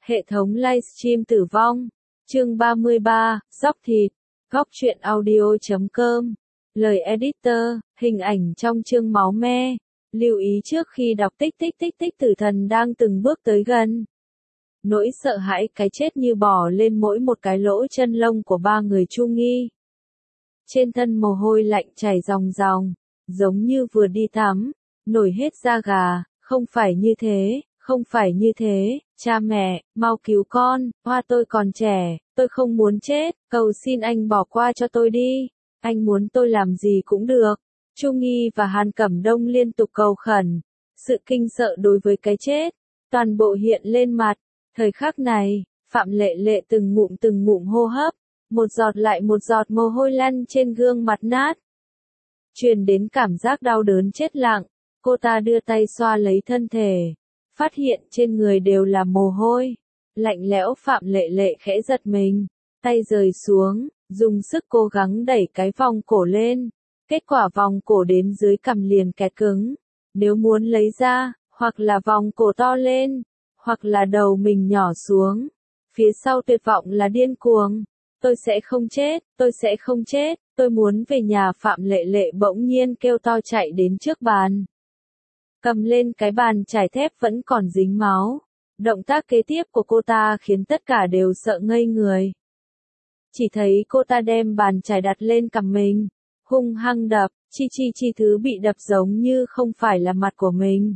Hệ thống livestream tử vong. Chương 33, dóc thịt. Góc truyện audio.com. Lời editor, hình ảnh trong chương máu me. Lưu ý trước khi đọc tích tích tích tích tử thần đang từng bước tới gần. Nỗi sợ hãi cái chết như bò lên mỗi một cái lỗ chân lông của ba người Chu Nghi. Trên thân mồ hôi lạnh chảy ròng ròng, giống như vừa đi tắm, nổi hết da gà, không phải như thế, không phải như thế, cha mẹ, mau cứu con, Hoa tôi còn trẻ, tôi không muốn chết, cầu xin anh bỏ qua cho tôi đi, anh muốn tôi làm gì cũng được. Chu Nghi và Hàn Cẩm Đông liên tục cầu khẩn, sự kinh sợ đối với cái chết, toàn bộ hiện lên mặt. Thời khắc này, Phạm Lệ Lệ từng ngụm hô hấp, một giọt lại một giọt mồ hôi lăn trên gương mặt nát. Truyền đến cảm giác đau đớn chết lặng, cô ta đưa tay xoa lấy thân thể, phát hiện trên người đều là mồ hôi. Lạnh lẽo. Phạm Lệ Lệ khẽ giật mình, tay rời xuống, dùng sức cố gắng đẩy cái vòng cổ lên. Kết quả vòng cổ đến dưới cằm liền kẹt cứng. Nếu muốn lấy ra, hoặc là vòng cổ to lên, hoặc là đầu mình nhỏ xuống. Phía sau tuyệt vọng là điên cuồng. Tôi sẽ không chết, tôi sẽ không chết, tôi muốn về nhà. Phạm Lệ Lệ bỗng nhiên kêu to chạy đến trước bàn. Cầm lên cái bàn chải thép vẫn còn dính máu. Động tác kế tiếp của cô ta khiến tất cả đều sợ ngây người. Chỉ thấy cô ta đem bàn chải đặt lên cằm mình, hung hăng đập, chi thứ bị đập giống như không phải là mặt của mình.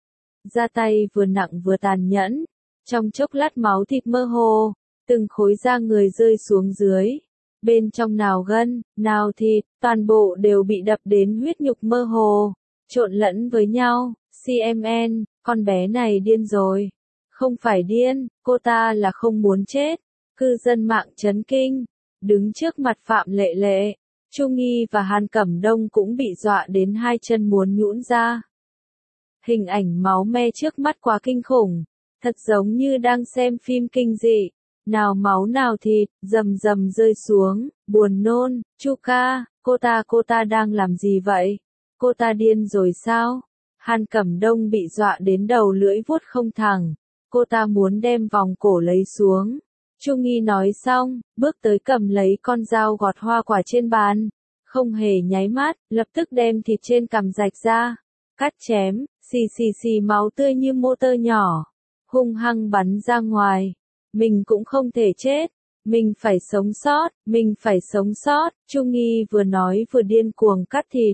Ra tay vừa nặng vừa tàn nhẫn, trong chốc lát máu thịt mơ hồ, từng khối da người rơi xuống dưới. Bên trong nào gân, nào thịt, toàn bộ đều bị đập đến huyết nhục mơ hồ, trộn lẫn với nhau. CMN, con bé này điên rồi. Không phải điên, cô ta là không muốn chết. Cư dân mạng chấn kinh, đứng trước mặt Phạm Lệ Lệ, Chu Nghi và Hàn Cẩm Đông cũng bị dọa đến hai chân muốn nhũn ra. Hình ảnh máu me trước mắt quá kinh khủng, thật giống như đang xem phim kinh dị. Nào máu nào thịt, rầm rầm rơi xuống, buồn nôn. Chu ca, cô ta đang làm gì vậy? Cô ta điên rồi sao? Hàn Cẩm Đông bị dọa đến đầu lưỡi vuốt không thẳng. Cô ta muốn đem vòng cổ lấy xuống. Chu Nghi nói xong, bước tới cầm lấy con dao gọt hoa quả trên bàn. Không hề nháy mắt, lập tức đem thịt trên cằm rạch ra. Cắt chém, xì máu tươi như mô tơ nhỏ. Hung hăng bắn ra ngoài. Mình cũng không thể chết. Mình phải sống sót, mình phải sống sót. Chu Nghi vừa nói vừa điên cuồng cắt thịt.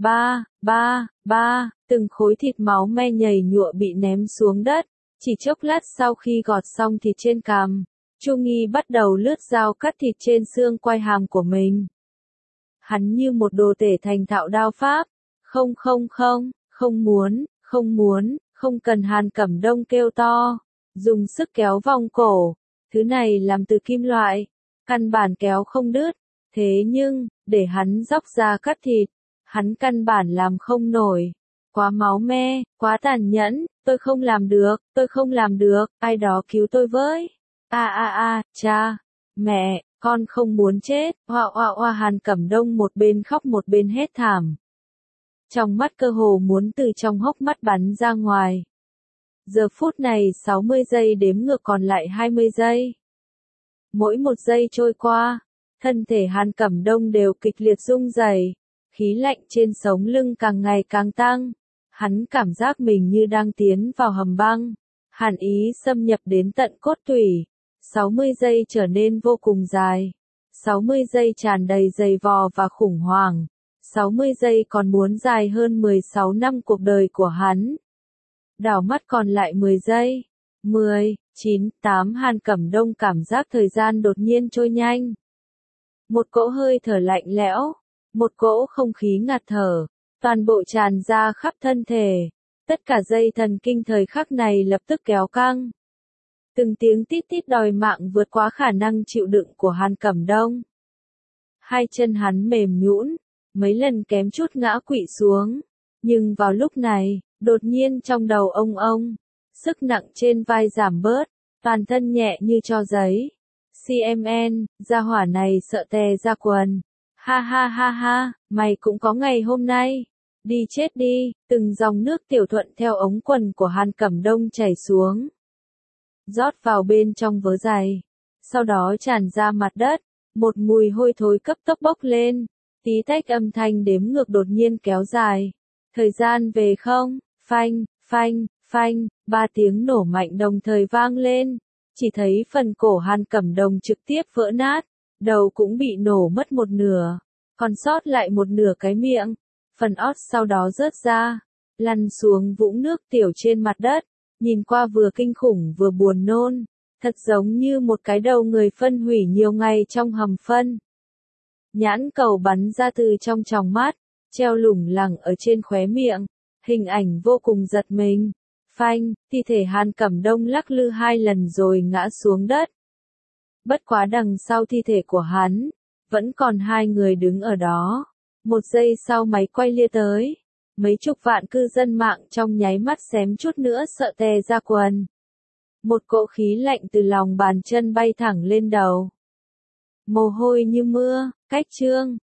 Từng khối thịt máu me nhầy nhụa bị ném xuống đất. Chỉ chốc lát sau khi gọt xong thịt trên cằm, Chu Nghi bắt đầu lướt dao cắt thịt trên xương quai hàm của mình. Hắn như một đồ tể thành thạo đao pháp. Không muốn, không cần. Hàn Cẩm Đông kêu to, dùng sức kéo vòng cổ. Thứ này làm từ kim loại, căn bản kéo không đứt. Thế nhưng, để hắn dóc ra cắt thịt, hắn căn bản làm không nổi. Quá máu me, quá tàn nhẫn, tôi không làm được, ai đó cứu tôi với. Cha, mẹ, con không muốn chết. Hoa. Hàn Cẩm Đông một bên khóc một bên hét thảm. Trong mắt cơ hồ muốn từ trong hốc mắt bắn ra ngoài. Giờ phút này 60 giây đếm ngược còn lại 20 giây. Mỗi một giây trôi qua, thân thể Hàn Cẩm Đông đều kịch liệt rung rẩy, khí lạnh trên sống lưng càng ngày càng tăng. Hắn cảm giác mình như đang tiến vào hầm băng. Hàn ý xâm nhập đến tận cốt tủy. 60 giây trở nên vô cùng dài. 60 giây tràn đầy dày vò và khủng hoảng. 60 giây còn muốn dài hơn 16 năm cuộc đời của hắn. Đảo mắt còn lại 10 giây. 10, 9, 8. Hàn Cẩm Đông cảm giác thời gian đột nhiên trôi nhanh. Một cỗ hơi thở lạnh lẽo, một cỗ không khí ngạt thở, toàn bộ tràn ra khắp thân thể. Tất cả dây thần kinh thời khắc này lập tức kéo căng. Từng tiếng tít tít đòi mạng vượt quá khả năng chịu đựng của Hàn Cẩm Đông. Hai chân hắn mềm nhũn, mấy lần kém chút ngã quỵ xuống. Nhưng vào lúc này, đột nhiên trong đầu ông, sức nặng trên vai giảm bớt, toàn thân nhẹ như tro giấy. CMN, gia hỏa này sợ tè ra quần. Ha, mày cũng có ngày hôm nay. Đi chết đi. Từng dòng nước tiểu thuận theo ống quần của Hàn Cẩm Đông chảy xuống. rót vào bên trong vớ giày, sau đó tràn ra mặt đất, một mùi hôi thối cấp tốc bốc lên, tí tách âm thanh đếm ngược đột nhiên kéo dài. Thời gian về không, phanh, phanh, phanh, 3 tiếng nổ mạnh đồng thời vang lên, chỉ thấy phần cổ Hàn Cẩm Đồng trực tiếp vỡ nát, đầu cũng bị nổ mất một nửa, còn sót lại một nửa cái miệng, phần ót sau đó rớt ra, lăn xuống vũng nước tiểu trên mặt đất, nhìn qua vừa kinh khủng vừa buồn nôn, thật giống như một cái đầu người phân hủy nhiều ngày trong hầm phân. Nhãn cầu bắn ra từ trong tròng mắt, treo lủng lẳng ở trên khóe miệng, hình ảnh vô cùng giật mình. Phanh, thi thể Hàn Cẩm Đông lắc lư 2 lần rồi ngã xuống đất. Bất quá đằng sau thi thể của hắn, vẫn còn 2 người đứng ở đó. Một giây sau máy quay lia tới, mấy chục vạn cư dân mạng trong nháy mắt xém chút nữa sợ tè ra quần. Một cỗ khí lạnh từ lòng bàn chân bay thẳng lên đầu. Mồ hôi như mưa, cách chương.